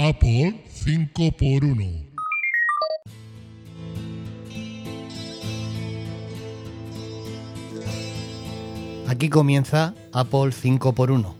Apple 5x1. Aquí comienza Apple 5x1.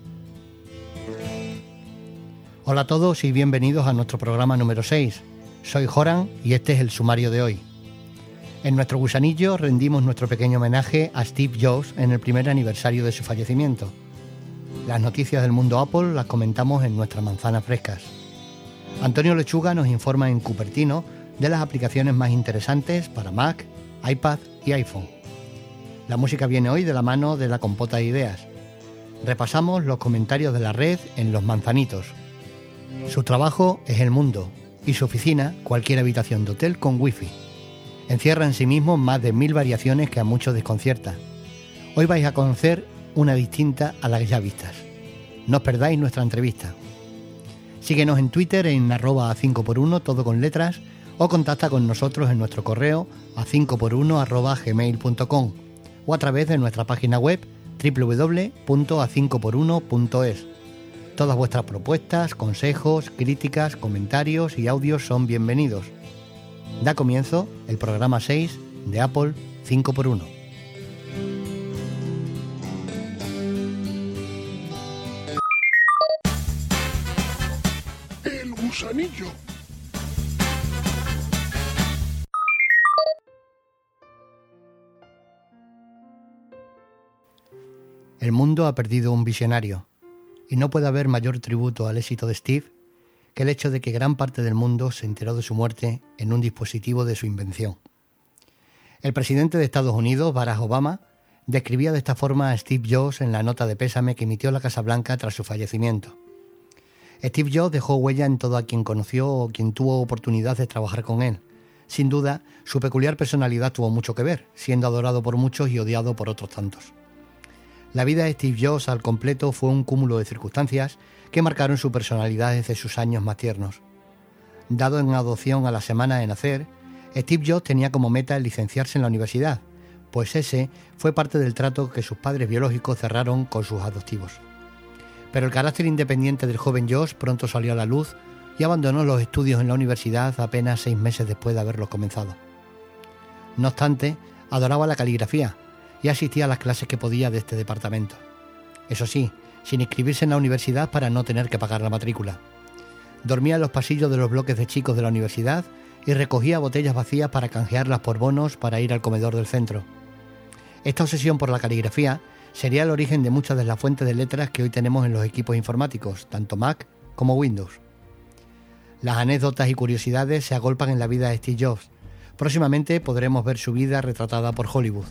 Hola a todos y bienvenidos a nuestro programa número 6. Soy Joran y este es el sumario de hoy. En nuestro gusanillo rendimos nuestro pequeño homenaje a Steve Jobs en el primer aniversario de su fallecimiento. Las noticias del mundo Apple las comentamos en nuestras manzanas frescas. Antonio Lechuga nos informa en Cupertino de las aplicaciones más interesantes para Mac, iPad y iPhone. La música viene hoy de la mano de la compota de ideas. Repasamos los comentarios de la red en Los Manzanitos. Su trabajo es el mundo y su oficina cualquier habitación de hotel con wifi. Encierra en sí mismo más de 1000 variaciones que a muchos desconcierta. Hoy vais a conocer una distinta a las ya vistas. No os perdáis nuestra entrevista. Síguenos en Twitter en @5x1 todo con letras o contacta con nosotros en nuestro correo a 5x1@gmail.com o a través de nuestra página web www.a5x1.es. Todas vuestras propuestas, consejos, críticas, comentarios y audios son bienvenidos. Da comienzo el programa 6 de Apple 5x1. El gusanillo. El mundo ha perdido un visionario, y no puede haber mayor tributo al éxito de Steve que el hecho de que gran parte del mundo se enteró de su muerte en un dispositivo de su invención. El presidente de Estados Unidos, Barack Obama, describía de esta forma a Steve Jobs en la nota de pésame que emitió la Casa Blanca tras su fallecimiento. Steve Jobs dejó huella en todo a quien conoció o quien tuvo oportunidad de trabajar con él. Sin duda, su peculiar personalidad tuvo mucho que ver, siendo adorado por muchos y odiado por otros tantos. La vida de Steve Jobs al completo fue un cúmulo de circunstancias que marcaron su personalidad desde sus años más tiernos. Dado en adopción a la semana de nacer, Steve Jobs tenía como meta el licenciarse en la universidad, pues ese fue parte del trato que sus padres biológicos cerraron con sus adoptivos. Pero el carácter independiente del joven Jobs pronto salió a la luz y abandonó los estudios en la universidad apenas 6 meses después de haberlos comenzado. No obstante, adoraba la caligrafía y asistía a las clases que podía de este departamento. Eso sí, sin inscribirse en la universidad para no tener que pagar la matrícula. Dormía en los pasillos de los bloques de chicos de la universidad y recogía botellas vacías para canjearlas por bonos para ir al comedor del centro. Esta obsesión por la caligrafía sería el origen de muchas de las fuentes de letras que hoy tenemos en los equipos informáticos, tanto Mac como Windows. Las anécdotas y curiosidades se agolpan en la vida de Steve Jobs. Próximamente podremos ver su vida retratada por Hollywood.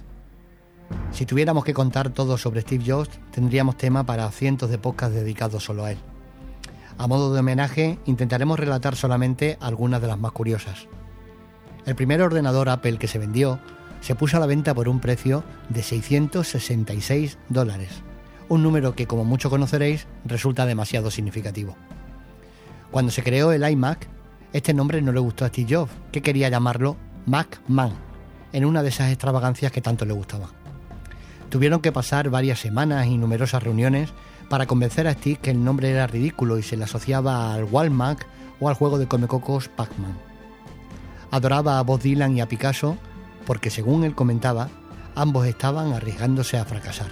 Si tuviéramos que contar todo sobre Steve Jobs, tendríamos tema para cientos de podcasts dedicados solo a él. A modo de homenaje, intentaremos relatar solamente algunas de las más curiosas. El primer ordenador Apple que se vendió se puso a la venta por un precio de $666, un número que, como muchos conoceréis, resulta demasiado significativo. Cuando se creó el iMac, este nombre no le gustó a Steve Jobs, que quería llamarlo Mac-Man, en una de esas extravagancias que tanto le gustaba. Tuvieron que pasar varias semanas y numerosas reuniones para convencer a Steve que el nombre era ridículo y se le asociaba al Walmart o al juego de comecocos Pac-Man. Adoraba a Bob Dylan y a Picasso porque, según él comentaba, ambos estaban arriesgándose a fracasar.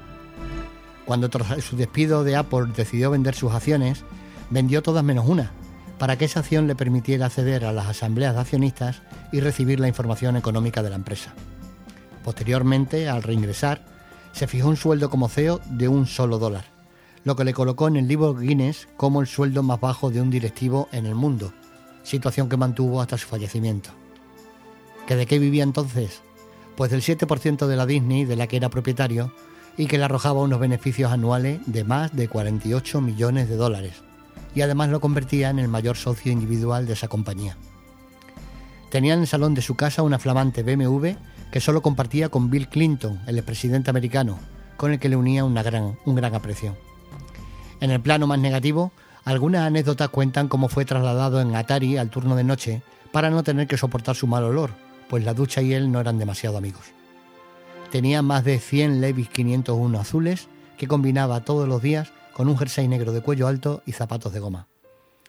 Cuando tras su despido de Apple decidió vender sus acciones, vendió todas menos una, para que esa acción le permitiera acceder a las asambleas de accionistas y recibir la información económica de la empresa. Posteriormente, al reingresar, se fijó un sueldo como CEO de $1, lo que le colocó en el libro Guinness como el sueldo más bajo de un directivo en el mundo, situación que mantuvo hasta su fallecimiento. ¿Que de qué vivía entonces? Pues del 7% de la Disney de la que era propietario y que le arrojaba unos beneficios anuales de más de $48 millones, y además lo convertía en el mayor socio individual de esa compañía. Tenía en el salón de su casa una flamante BMW que solo compartía con Bill Clinton, el expresidente americano, con el que le unía un gran aprecio. En el plano más negativo, algunas anécdotas cuentan cómo fue trasladado en Atari al turno de noche para no tener que soportar su mal olor, pues la ducha y él no eran demasiado amigos. Tenía más de 100 Levi's 501 azules que combinaba todos los días con un jersey negro de cuello alto y zapatos de goma.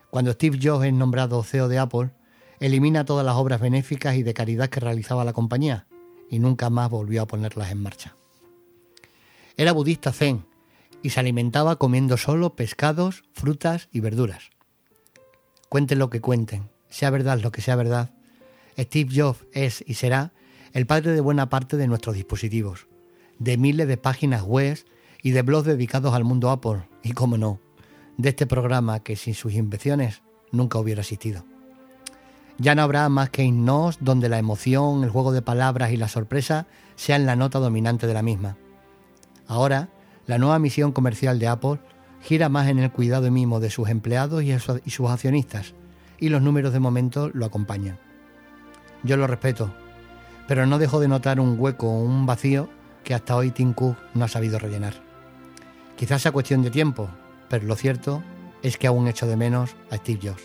Cuando Steve Jobs es nombrado CEO de Apple, elimina todas las obras benéficas y de caridad que realizaba la compañía y nunca más volvió a ponerlas en marcha. Era budista zen y se alimentaba comiendo solo pescados, frutas y verduras. Cuenten lo que cuenten, sea verdad lo que sea verdad, Steve Jobs es y será el padre de buena parte de nuestros dispositivos, de miles de páginas web y de blogs dedicados al mundo Apple y, cómo no, de este programa que sin sus invenciones nunca hubiera existido. Ya no habrá más que himnos donde la emoción, el juego de palabras y la sorpresa sean la nota dominante de la misma. Ahora, la nueva misión comercial de Apple gira más en el cuidado y mimo de sus empleados y sus accionistas, y los números de momento lo acompañan. Yo lo respeto, pero no dejo de notar un hueco o un vacío que hasta hoy Tim Cook no ha sabido rellenar. Quizás sea cuestión de tiempo, pero lo cierto es que aún echo de menos a Steve Jobs.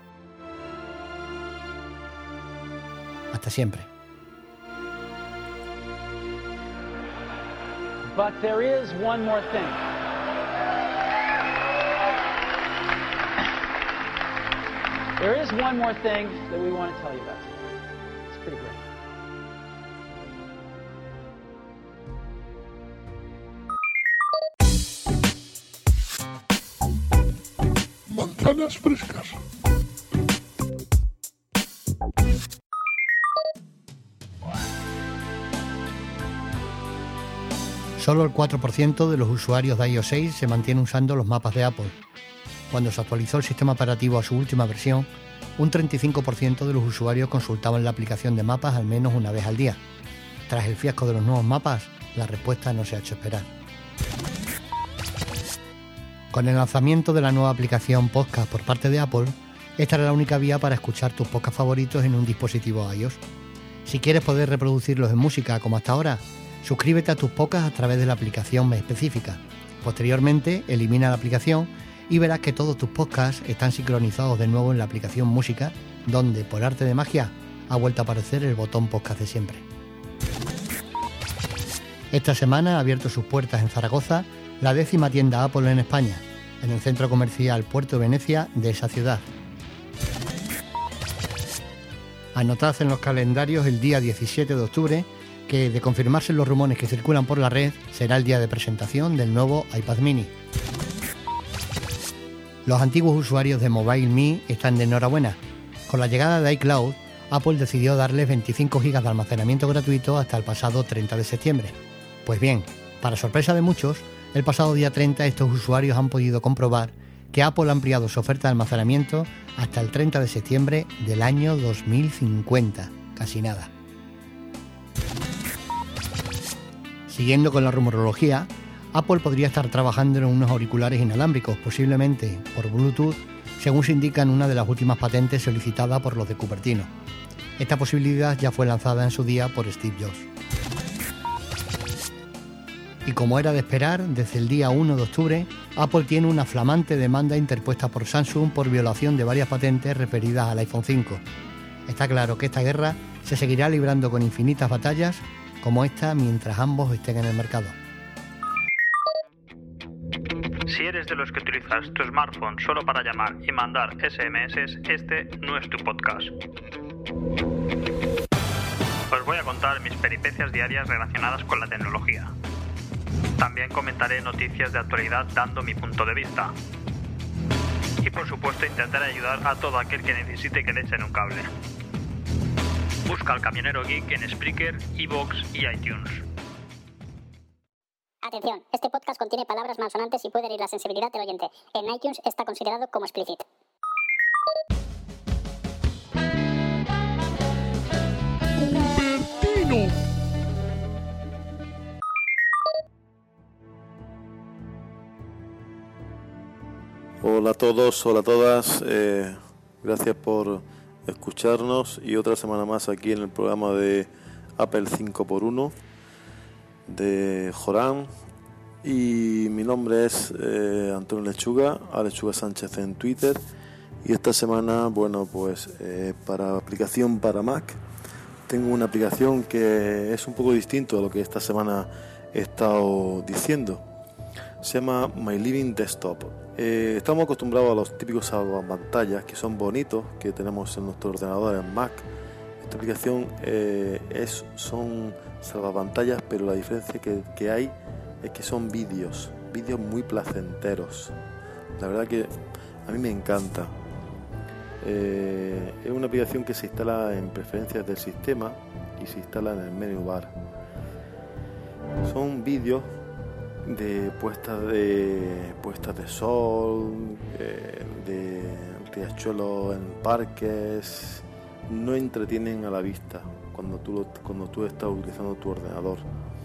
Hasta siempre. But there is one more thing. There is one more thing that we want to tell you about today. It's pretty great. Manzanas frescas. Solo el 4% de los usuarios de iOS 6 se mantiene usando los mapas de Apple. Cuando se actualizó el sistema operativo a su última versión, un 35% de los usuarios consultaban la aplicación de mapas al menos una vez al día. Tras el fiasco de los nuevos mapas, la respuesta no se ha hecho esperar. Con el lanzamiento de la nueva aplicación Podcast por parte de Apple, esta era la única vía para escuchar tus podcasts favoritos en un dispositivo iOS. Si quieres poder reproducirlos en música como hasta ahora, suscríbete a tus podcasts a través de la aplicación específica. Posteriormente, elimina la aplicación y verás que todos tus podcasts están sincronizados de nuevo en la aplicación Música, donde, por arte de magia, ha vuelto a aparecer el botón podcast de siempre. Esta semana ha abierto sus puertas en Zaragoza la 10ª tienda Apple en España, en el centro comercial Puerto Venecia de esa ciudad. Anotad en los calendarios el día 17 de octubre, que, de confirmarse los rumores que circulan por la red, será el día de presentación del nuevo iPad mini. Los antiguos usuarios de MobileMe están de enhorabuena. Con la llegada de iCloud, Apple decidió darles 25 GB de almacenamiento gratuito hasta el pasado 30 de septiembre. Pues bien, para sorpresa de muchos, el pasado día 30 estos usuarios han podido comprobar que Apple ha ampliado su oferta de almacenamiento hasta el 30 de septiembre del año 2050. Casi nada. Siguiendo con la rumorología, Apple podría estar trabajando en unos auriculares inalámbricos, posiblemente por Bluetooth, según se indica en una de las últimas patentes solicitadas por los de Cupertino. Esta posibilidad ya fue lanzada en su día por Steve Jobs. Y como era de esperar, desde el día 1 de octubre, Apple tiene una flamante demanda interpuesta por Samsung por violación de varias patentes referidas al iPhone 5. Está claro que esta guerra se seguirá librando con infinitas batallas como esta mientras ambos estén en el mercado. Si eres de los que utilizas tu smartphone solo para llamar y mandar SMS, este no es tu podcast. Os voy a contar mis peripecias diarias relacionadas con la tecnología. También comentaré noticias de actualidad dando mi punto de vista. Y por supuesto intentaré ayudar a todo aquel que necesite que le echen un cable. Busca al Camionero Geek en Spreaker, iVoox y iTunes. Atención, este podcast contiene palabras malsonantes y puede herir la sensibilidad del oyente. En iTunes está considerado como explícito. Cupertino. Hola a todos, hola a todas, gracias por escucharnos y otra semana más aquí en el programa de Apple 5x1 de Joran. Y mi nombre es Antonio Lechuga, a Lechuga Sánchez en Twitter. Y esta semana, bueno, pues para aplicación para Mac, tengo una aplicación que es un poco distinto a lo que esta semana he estado diciendo. Se llama My Living Desktop. Estamos acostumbrados a los típicos salvapantallas que son bonitos, que tenemos en nuestro ordenador en Mac. Esta aplicación son salvapantallas, pero la diferencia que hay es que son vídeos muy placenteros. La verdad que a mí me encanta. Es una aplicación que se instala en preferencias del sistema y se instala en el menú bar. Son vídeos de puestas de sol, de riachuelos en parques. No entretienen a la vista cuando tú estás utilizando tu ordenador.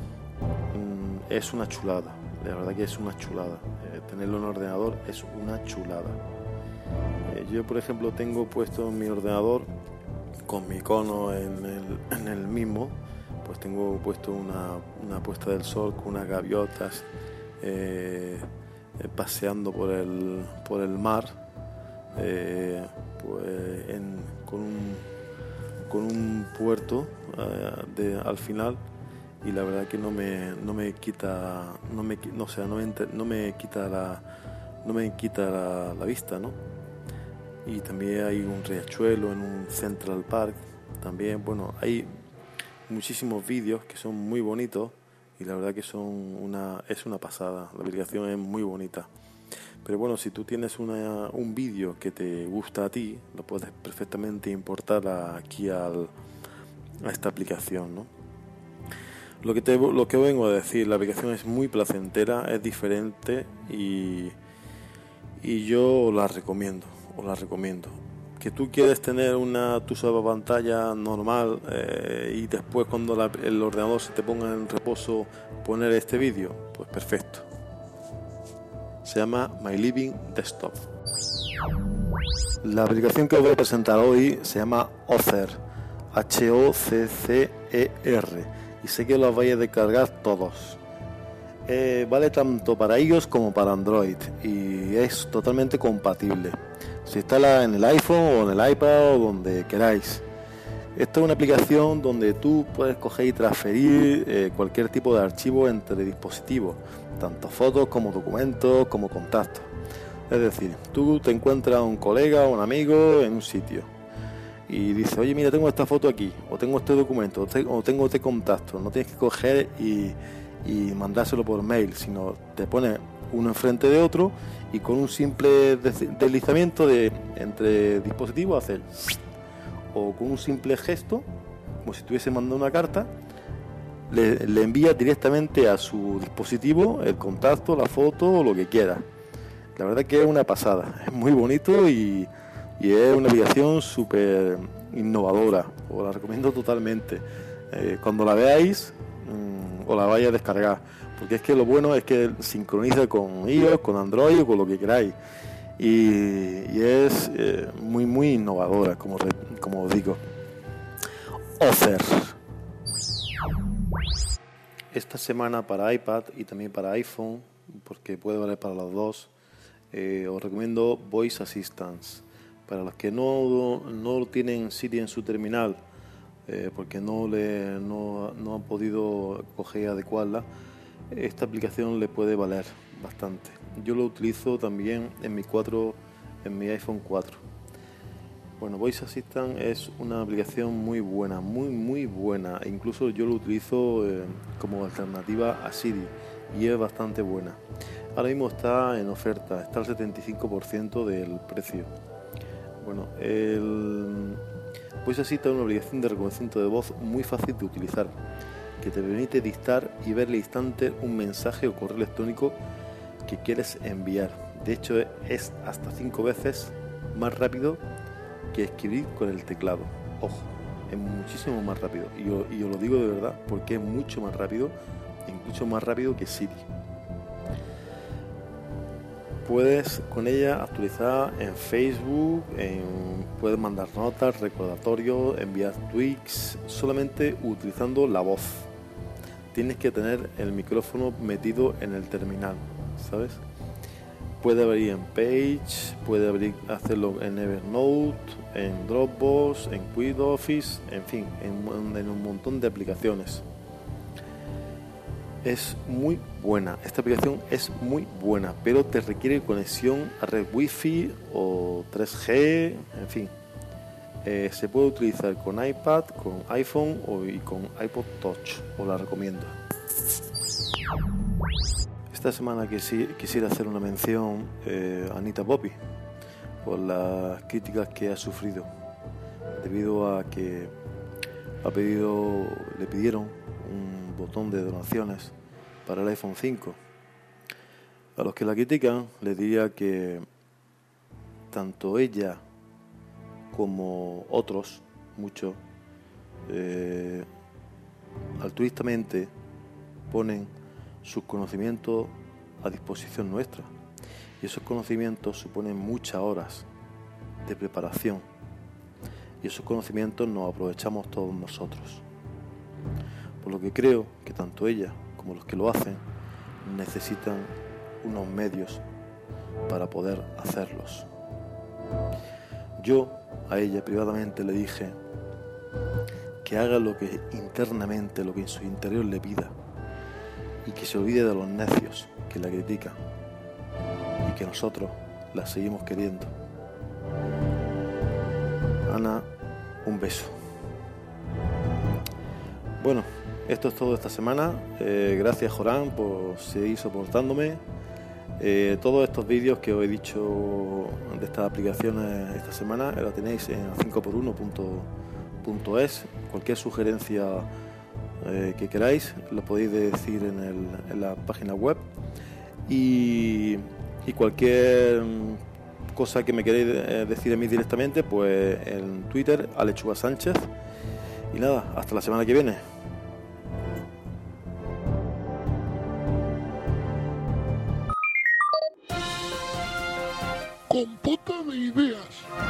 Es una chulada, la verdad que es una chulada. Tenerlo en el ordenador es una chulada. Yo, por ejemplo, tengo puesto en mi ordenador, con mi icono en el mismo, pues tengo puesto una puesta del sol con unas gaviotas paseando por el mar, con un puerto al final, y la verdad que no me quita la vista, ¿no? Y también hay un riachuelo en un Central Park. También, bueno, hay muchísimos vídeos que son muy bonitos y la verdad que es una pasada. La aplicación es muy bonita. Pero bueno, si tú tienes un vídeo que te gusta a ti, lo puedes perfectamente importar aquí a esta aplicación, ¿no? Lo que vengo a decir, la aplicación es muy placentera, es diferente y yo os la recomiendo. Que tú quieres tener tu salvapantalla normal y después cuando el ordenador se te ponga en reposo poner este vídeo, pues perfecto. Se llama My Living Desktop. La aplicación que os voy a presentar hoy se llama Hoccer, Hoccer, y sé que los vais a descargar todos. Vale tanto para iOS como para Android y es totalmente compatible. Se instala en el iPhone o en el iPad o donde queráis. Esta es una aplicación donde tú puedes coger y transferir cualquier tipo de archivo entre dispositivos, tanto fotos como documentos como contactos. Es decir, tú te encuentras a un colega o un amigo en un sitio y dices, oye, mira, tengo esta foto aquí, o tengo este documento, o tengo este contacto. No tienes que coger y mandárselo por mail, sino te pones uno enfrente de otro y con un simple deslizamiento entre dispositivos hacer, o con un simple gesto, como si estuviese mandando una carta, le envía directamente a su dispositivo el contacto, la foto o lo que quiera. La verdad que es una pasada, es muy bonito y es una aplicación súper innovadora. Os la recomiendo totalmente. Cuando la veáis o la vais a descargar, porque es que lo bueno es que sincroniza con iOS, con Android o con lo que queráis, y es muy muy innovadora, como os digo. Hoccer. Esta semana para iPad y también para iPhone, porque puede valer para los dos, os recomiendo Voice Assistance. Para los que no tienen Siri en su terminal, porque no han podido coger y adecuarla, esta aplicación le puede valer bastante. Yo lo utilizo también en mi iPhone 4. Bueno, Voice Assistant es una aplicación muy buena, muy buena. Incluso yo lo utilizo como alternativa a Siri y es bastante buena. Ahora mismo está en oferta, está al 75% del precio. Bueno, el Voice Assistant es una aplicación de reconocimiento de voz muy fácil de utilizar, que te permite dictar y ver al instante un mensaje o correo electrónico que quieres enviar. De hecho, es hasta 5 veces más rápido que escribir con el teclado. Ojo, es muchísimo más rápido. Y os lo digo de verdad, porque es mucho más rápido, incluso más rápido que Siri. Puedes con ella actualizar en Facebook, puedes mandar notas, recordatorios, enviar tweets, solamente utilizando la voz. Tienes que tener el micrófono metido en el terminal, ¿sabes? Puede abrir en Page, puede hacerlo en Evernote, en Dropbox, en QuickOffice, en fin, en un montón de aplicaciones. es muy buena. Esta aplicación es muy buena, pero te requiere conexión a red Wi-Fi o 3G, en fin. Se puede utilizar con iPad, con iPhone y con iPod Touch. Os la recomiendo. Esta semana quisiera hacer una mención a Anita Poppy por las críticas que ha sufrido debido a que le pidieron un botón de donaciones para el iPhone 5. A los que la critican les diría que tanto ella como otros, muchos, altruistamente ponen sus conocimientos a disposición nuestra, y esos conocimientos suponen muchas horas de preparación, y esos conocimientos nos aprovechamos todos nosotros. Por lo que creo que tanto ella como los que lo hacen necesitan unos medios para poder hacerlos. Yo a ella privadamente le dije que haga lo que internamente, lo que en su interior le pida, y que se olvide de los necios que la critican y que nosotros la seguimos queriendo. Ana, un beso. Bueno, esto es todo esta semana. Gracias, Jorán, por seguir soportándome. Todos estos vídeos que os he dicho de estas aplicaciones esta semana la tenéis en 5x1.es. Cualquier sugerencia que queráis lo podéis decir en la página web, y cualquier cosa que me queréis decir a mí directamente, pues en Twitter, Alechuga Sánchez. Y nada, hasta la semana que viene. Compota de ideas.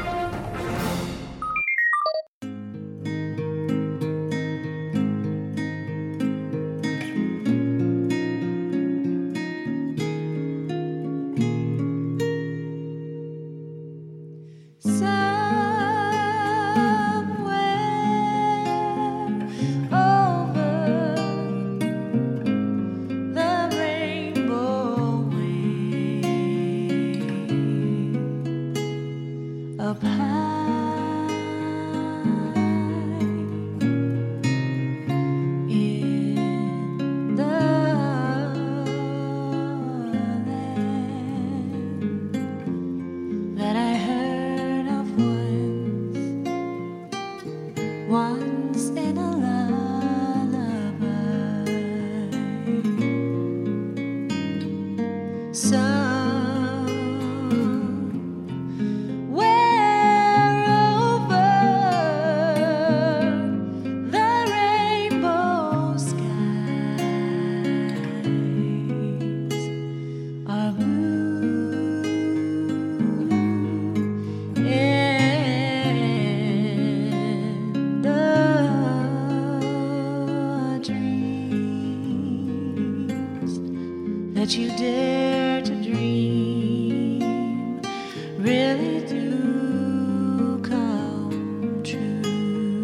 That you dare to dream really do come true.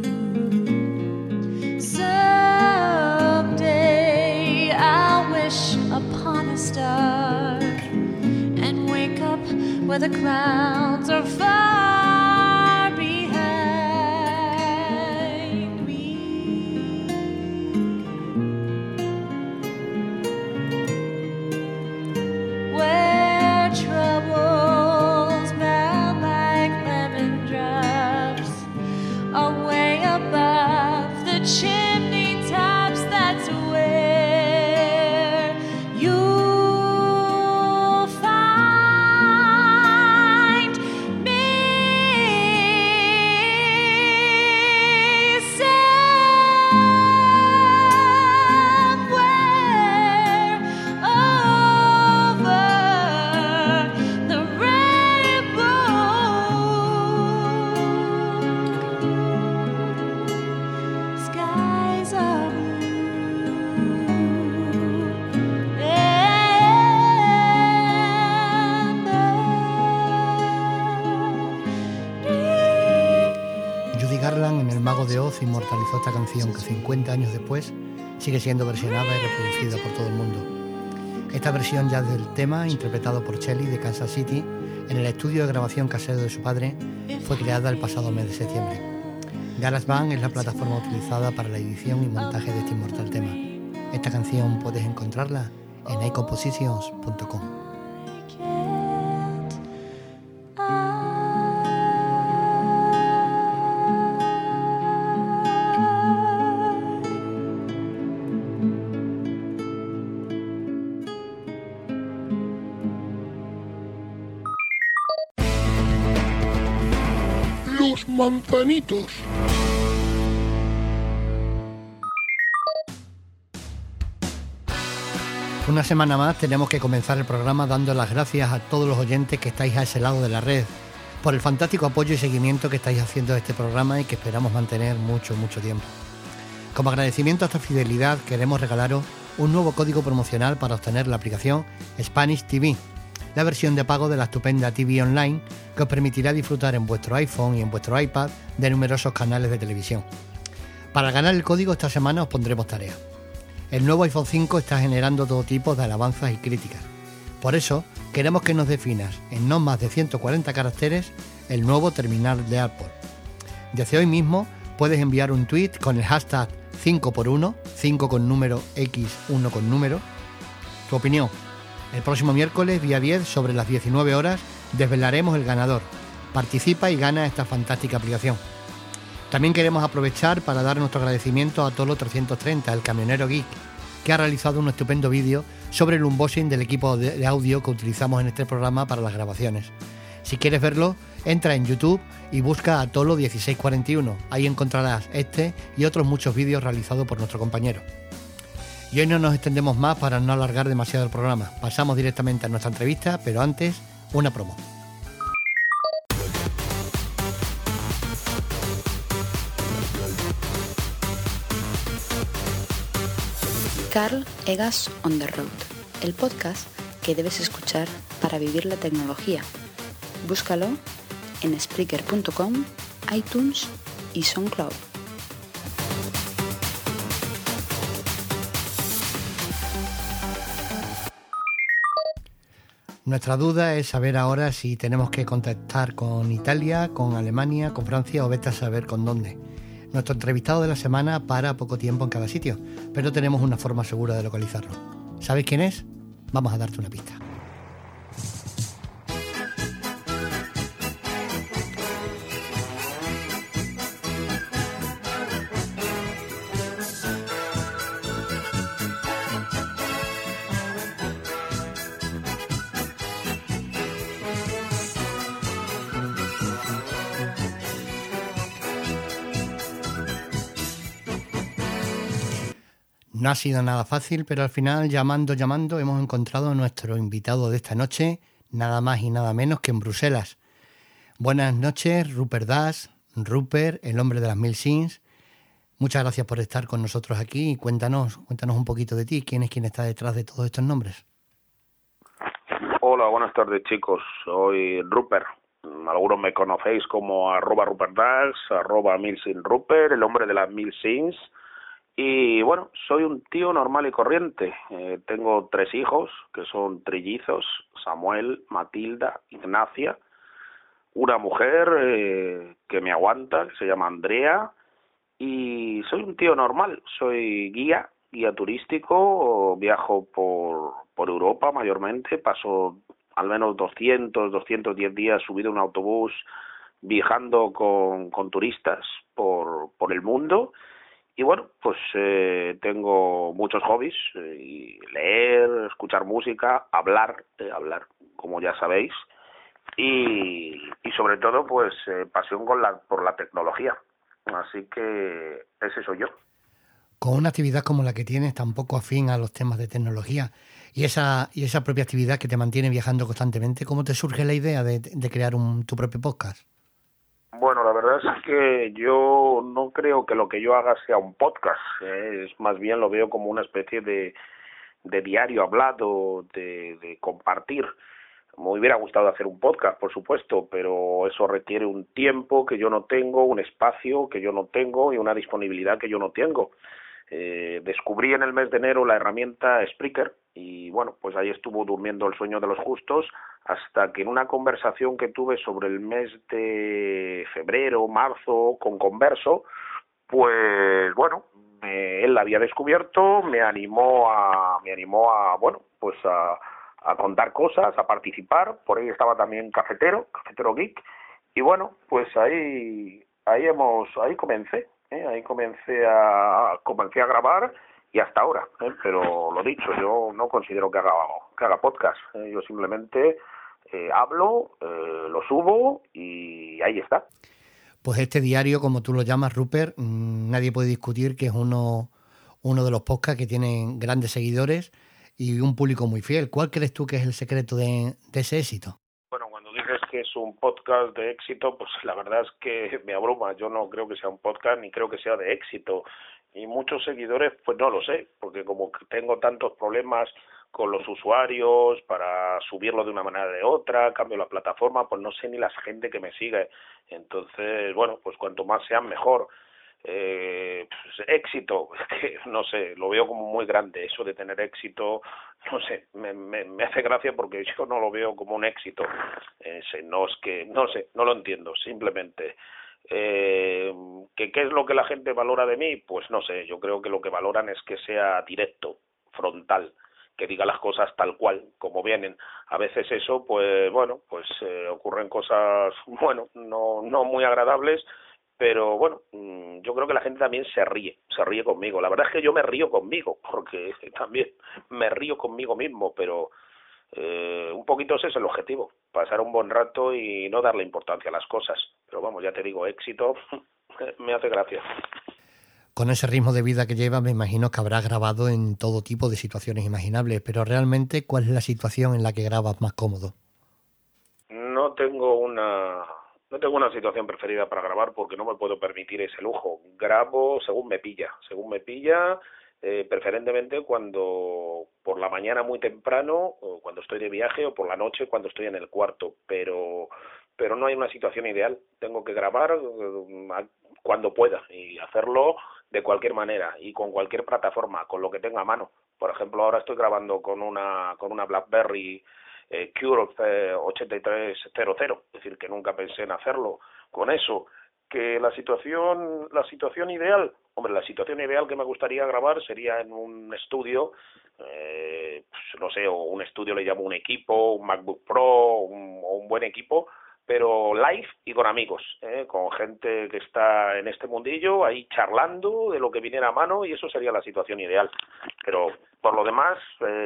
Someday I'll wish upon a star and wake up where the clouds are far behind me. Troubles melt like lemon drops away above the chimney tops. That's where you'll find me. Somewhere over the rainbow, skies are blue and Judy Garland en El Mago de Oz inmortalizó esta canción que 50 años después sigue siendo versionada y reproducida por todo el mundo. Esta versión ya del tema, interpretado por Shelly de Kansas City, en el estudio de grabación casero de su padre, fue creada el pasado mes de septiembre. GarageBand es la plataforma utilizada para la edición y montaje de este inmortal tema. Esta canción puedes encontrarla en iCompositions.com. Los manzanitos. Una semana más tenemos que comenzar el programa dando las gracias a todos los oyentes que estáis a ese lado de la red por el fantástico apoyo y seguimiento que estáis haciendo a este programa y que esperamos mantener mucho tiempo. Como agradecimiento a esta fidelidad queremos regalaros un nuevo código promocional para obtener la aplicación Spanish TV, la versión de pago de la estupenda TV Online que os permitirá disfrutar en vuestro iPhone y en vuestro iPad de numerosos canales de televisión. Para ganar el código esta semana os pondremos tarea. El nuevo iPhone 5 está generando todo tipo de alabanzas y críticas. Por eso, queremos que nos definas en no más de 140 caracteres el nuevo terminal de Apple. Desde hoy mismo puedes enviar un tweet con el hashtag 5x1, 5 con número X, 1 con número, tu opinión. El próximo miércoles, día 10, sobre las 19 horas, desvelaremos el ganador. Participa y gana esta fantástica aplicación. También queremos aprovechar para dar nuestro agradecimiento a Tolo 330, el camionero geek, que ha realizado un estupendo vídeo sobre el unboxing del equipo de audio que utilizamos en este programa para las grabaciones. Si quieres verlo, entra en YouTube y busca a Tolo 1641. Ahí encontrarás este y otros muchos vídeos realizados por nuestro compañero. Y hoy no nos extendemos más para no alargar demasiado el programa. Pasamos directamente a nuestra entrevista, pero antes, una promo. Carl Egas on the Road, el podcast que debes escuchar para vivir la tecnología. Búscalo en Spreaker.com, iTunes y SoundCloud. Nuestra duda es saber ahora si tenemos que contactar con Italia, con Alemania, con Francia o vete a saber con dónde. Nuestro entrevistado de la semana para poco tiempo en cada sitio, pero tenemos una forma segura de localizarlo. ¿Sabes quién es? Vamos a darte una pista. No ha sido nada fácil, pero al final, llamando, hemos encontrado a nuestro invitado de esta noche, nada más y nada menos que en Bruselas. Buenas noches, Rupert Das, Rupert, el hombre de las 1000 sins. Muchas gracias por estar con nosotros aquí y cuéntanos un poquito de ti. ¿Quién está detrás de todos estos nombres? Hola, buenas tardes, chicos. Soy Rupert. Algunos me conocéis como @RupertDax, @1000sinRupert, el hombre de las 1000 sins. Y bueno, soy un tío normal y corriente. Tengo 3 hijos, que son trillizos, Samuel, Matilda, Ignacia. Una mujer que me aguanta, que se llama Andrea. Y soy un tío normal, soy guía turístico, viajo por Europa mayormente, paso al menos 210 días subido en un autobús viajando con turistas por el mundo. Y bueno, pues tengo muchos hobbies, y leer, escuchar música, hablar, como ya sabéis, y sobre todo pues pasión por la tecnología. Así que ese soy yo. Con una actividad como la que tienes, tan poco afín a los temas de tecnología, y esa propia actividad que te mantiene viajando constantemente, ¿cómo te surge la idea de crear tu propio podcast? Bueno, la verdad es que yo no creo que lo que yo haga sea un podcast, es más bien lo veo como una especie de diario hablado, de compartir. Me hubiera gustado hacer un podcast, por supuesto, pero eso requiere un tiempo que yo no tengo, un espacio que yo no tengo y una disponibilidad que yo no tengo. descubrí en el mes de enero la herramienta Spreaker y bueno, pues ahí estuvo durmiendo el sueño de los justos hasta que en una conversación que tuve sobre el mes de febrero, marzo con Converso, pues bueno, él la había descubierto, me animó a bueno, pues a contar cosas, a participar. Por ahí estaba también Cafetero Geek, y bueno, pues ahí comencé, comencé a grabar y hasta ahora, pero lo dicho, yo no considero que haga podcast, yo simplemente hablo, lo subo y ahí está. Pues este diario, como tú lo llamas, Rupert, nadie puede discutir que es uno de los podcasts que tienen grandes seguidores y un público muy fiel. ¿Cuál crees tú que es el secreto de ese éxito? Bueno, cuando dices que es un podcast de éxito, pues la verdad es que me abruma. Yo no creo que sea un podcast ni creo que sea de éxito. Y muchos seguidores, pues no lo sé, porque como tengo tantos problemas con los usuarios para subirlo de una manera o de otra, cambio la plataforma, pues no sé ni la gente que me sigue. Entonces, bueno, pues cuanto más sean, mejor. Pues, éxito, que no sé, lo veo como muy grande, eso de tener éxito, no sé, me hace gracia porque yo no lo veo como un éxito, no es que, no sé, no lo entiendo, simplemente. ¿Qué es lo que la gente valora de mí? Pues no sé, yo creo que lo que valoran es que sea directo, frontal, que diga las cosas tal cual, como vienen. A veces eso, pues bueno, pues ocurren cosas, bueno, no muy agradables, pero bueno, yo creo que la gente también se ríe conmigo. La verdad es que yo me río conmigo, porque también me río conmigo mismo, pero un poquito ese es el objetivo, pasar un buen rato y no darle importancia a las cosas. Pero vamos, ya te digo, éxito me hace gracia. Con ese ritmo de vida que llevas, me imagino que habrás grabado en todo tipo de situaciones imaginables, pero realmente, ¿cuál es la situación en la que grabas más cómodo? No tengo una situación preferida para grabar porque no me puedo permitir ese lujo. Grabo según me pilla, preferentemente cuando por la mañana muy temprano, o cuando estoy de viaje, o por la noche cuando estoy en el cuarto, pero no hay una situación ideal. Tengo que grabar cuando pueda y hacerlo de cualquier manera y con cualquier plataforma, con lo que tenga a mano. Por ejemplo, ahora estoy grabando con una BlackBerry Cure 8300, es decir, que nunca pensé en hacerlo con eso. Que la situación ideal, hombre, la situación ideal que me gustaría grabar sería en un estudio, pues no sé, o un estudio le llamo un equipo, un MacBook Pro o un buen equipo, pero live y con amigos, con gente que está en este mundillo, ahí charlando de lo que viniera a mano, y eso sería la situación ideal. Pero por lo demás,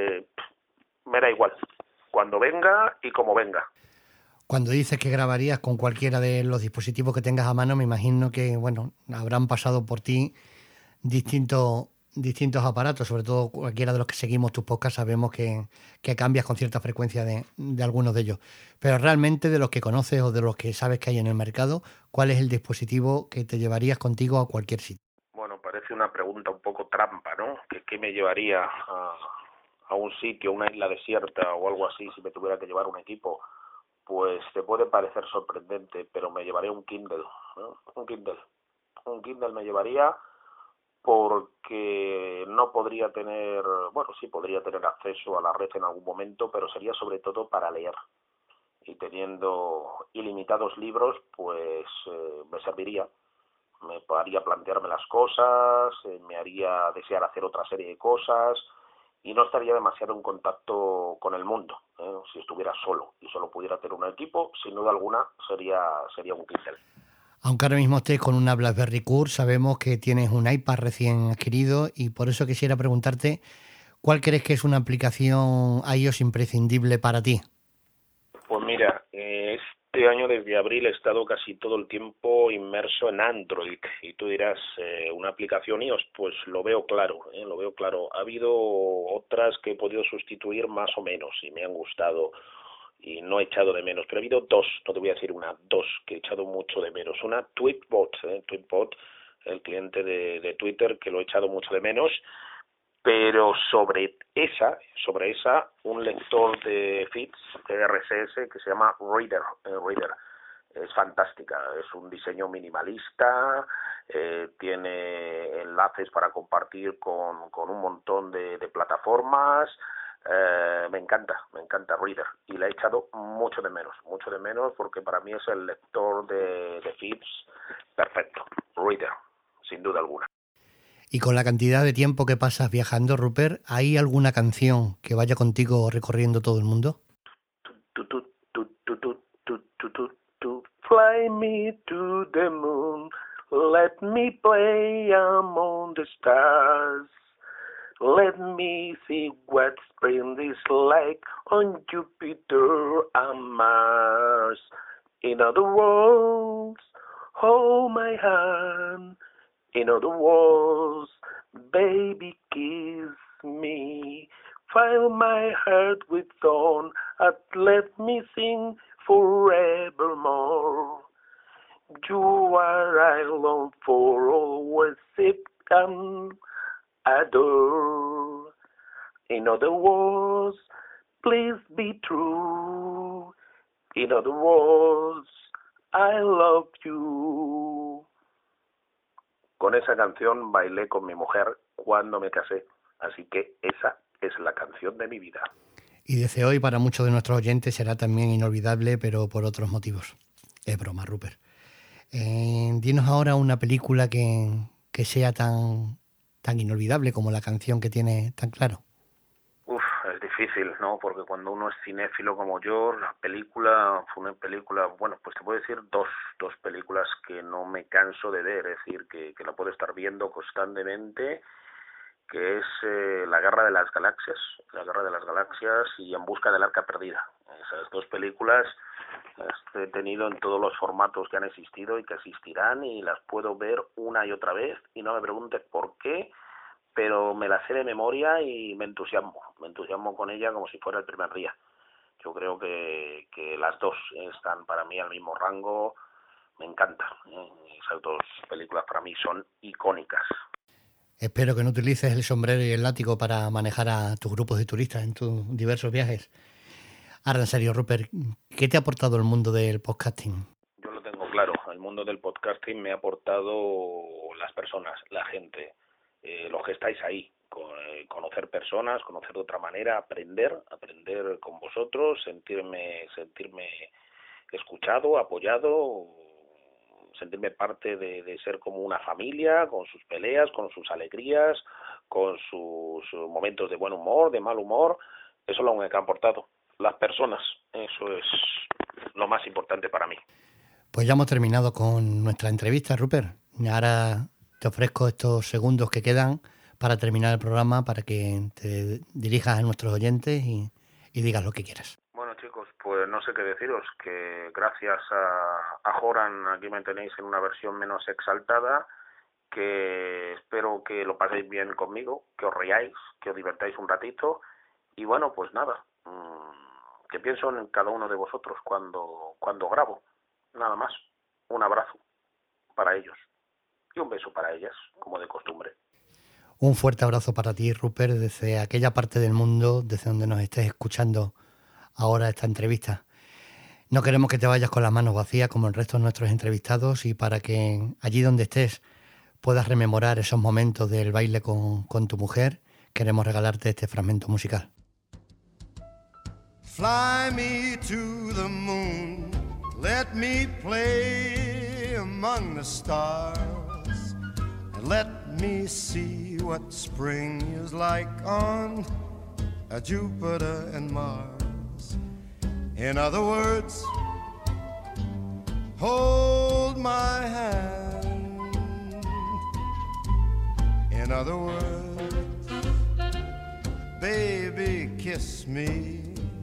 me da igual, cuando venga y como venga. Cuando dices que grabarías con cualquiera de los dispositivos que tengas a mano, me imagino que, bueno, habrán pasado por ti distintos aparatos, sobre todo cualquiera de los que seguimos tus podcasts sabemos que cambias con cierta frecuencia de algunos de ellos. Pero realmente, de los que conoces o de los que sabes que hay en el mercado, ¿cuál es el dispositivo que te llevarías contigo a cualquier sitio? Bueno, parece una pregunta un poco trampa, ¿no? ¿Qué me llevaría a un sitio, una isla desierta o algo así si me tuviera que llevar un equipo? Pues te puede parecer sorprendente, pero me llevaría un Kindle, ¿no? Un Kindle me llevaría, porque no podría tener, bueno, sí podría tener acceso a la red en algún momento, pero sería sobre todo para leer. Y teniendo ilimitados libros, pues me serviría, me haría plantearme las cosas, me haría desear hacer otra serie de cosas, y no estaría demasiado en contacto con el mundo. Si estuviera solo y solo pudiera tener un equipo, sin duda alguna sería un Kindle. Aunque ahora mismo estés con una BlackBerry Cure, sabemos que tienes un iPad recién adquirido y por eso quisiera preguntarte, ¿cuál crees que es una aplicación iOS imprescindible para ti? Pues mira, este año desde abril he estado casi todo el tiempo inmerso en Android, y tú dirás, una aplicación iOS, pues lo veo claro. Ha habido otras que he podido sustituir más o menos y me han gustado y no he echado de menos, pero ha habido dos, no te voy a decir una, dos que he echado mucho de menos. Una, Tweetbot, el cliente de Twitter, que lo he echado mucho de menos, pero sobre esa un lector de feeds de RSS que se llama Reader. es fantástica. Es un diseño minimalista, tiene enlaces para compartir con un montón de plataformas. Me encanta Reader, y la he echado mucho de menos, porque para mí es el lector de Phipps perfecto. Reader, sin duda alguna. Y con la cantidad de tiempo que pasas viajando, Rupert, ¿hay alguna canción que vaya contigo recorriendo todo el mundo? Fly me to the moon, let me play among the stars. Let me see what spring is like on Jupiter and Mars. In other words, hold my hand. In other words, baby, kiss me. Fill my heart with song and let me sing forevermore. You are I long for, always sit and adore. In other words, please be true. In other words, I love you. Con esa canción bailé con mi mujer cuando me casé, así que esa es la canción de mi vida. Y desde hoy para muchos de nuestros oyentes será también inolvidable, pero por otros motivos. Es broma, Rupert. Dinos ahora una película que sea tan inolvidable como la canción que tiene tan claro. Es difícil, ¿no? Porque cuando uno es cinéfilo como yo, la película fue una película, bueno, pues te puedo decir dos películas que no me canso de ver, es decir, que la puedo estar viendo constantemente, que es La Guerra de las Galaxias y En Busca del Arca Perdida. Esas dos películas las he tenido en todos los formatos que han existido y que existirán, y las puedo ver una y otra vez, y no me preguntes por qué, pero me la sé de memoria y me entusiasmo con ella como si fuera el primer día. Yo creo que las dos están para mí al mismo rango, me encanta. Esas dos películas para mí son icónicas. Espero que no utilices el sombrero y el látigo para manejar a tus grupos de turistas en tus diversos viajes. Ahora, en serio, Rupert, ¿qué te ha aportado el mundo del podcasting? Yo lo tengo claro, el mundo del podcasting me ha aportado las personas, la gente, los que estáis ahí, conocer personas, conocer de otra manera, aprender con vosotros, sentirme escuchado, apoyado, sentirme parte de ser como una familia, con sus peleas, con sus alegrías, con sus momentos de buen humor, de mal humor. Eso es lo que me ha aportado las personas, eso es lo más importante para mí. Pues ya hemos terminado con nuestra entrevista, Rupert. Ahora te ofrezco estos segundos que quedan para terminar el programa, para que te dirijas a nuestros oyentes y digas lo que quieras. Bueno, chicos, pues no sé qué deciros, que gracias a Joran aquí me tenéis en una versión menos exaltada, que espero que lo paséis bien conmigo, que os riáis, que os divertáis un ratito, y bueno, pues nada, que pienso en cada uno de vosotros cuando grabo, nada más. Un abrazo para ellos y un beso para ellas, como de costumbre. Un fuerte abrazo para ti, Rupert, desde aquella parte del mundo, desde donde nos estés escuchando ahora esta entrevista. No queremos que te vayas con las manos vacías como el resto de nuestros entrevistados, y para que allí donde estés puedas rememorar esos momentos del baile con tu mujer, queremos regalarte este fragmento musical. Fly me to the moon, let me play among the stars, and let me see what spring is like on Jupiter and Mars. In other words, hold my hand. In other words, baby, kiss me.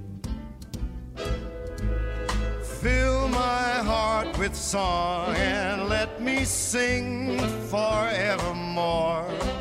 Fill my heart with song and let me sing forevermore.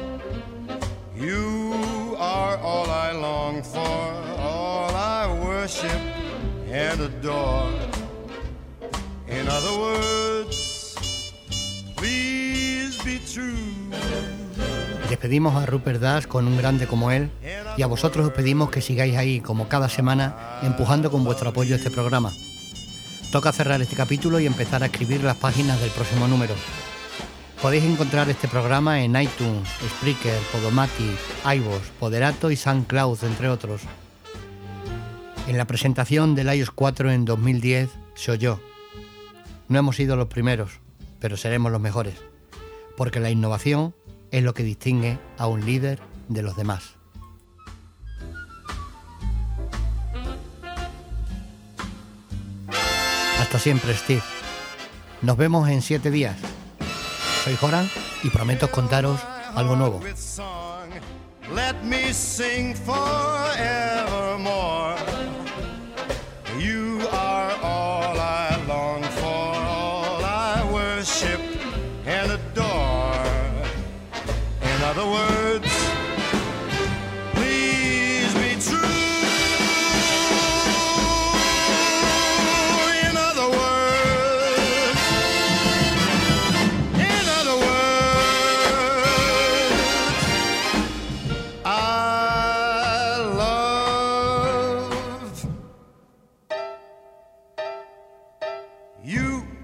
You are all I long for, all I worship and adore. In other words, please be true. Despedimos a Rupert Dash con un grande como él, y a vosotros os pedimos que sigáis ahí, como cada semana, empujando con vuestro apoyo este programa. Toca cerrar este capítulo y empezar a escribir las páginas del próximo número. Podéis encontrar este programa en iTunes, Spreaker, Podomatic, iVoox, Poderato y SoundCloud, entre otros. En la presentación del iOS 4 en 2010 se oyó: no hemos sido los primeros, pero seremos los mejores, porque la innovación es lo que distingue a un líder de los demás. Hasta siempre, Steve. Nos vemos en 7 días. Soy Joran y prometo contaros algo nuevo. Let me sing forevermore. You are all I long for, all I worship and adore. In other words, please be true. In other words, I love you.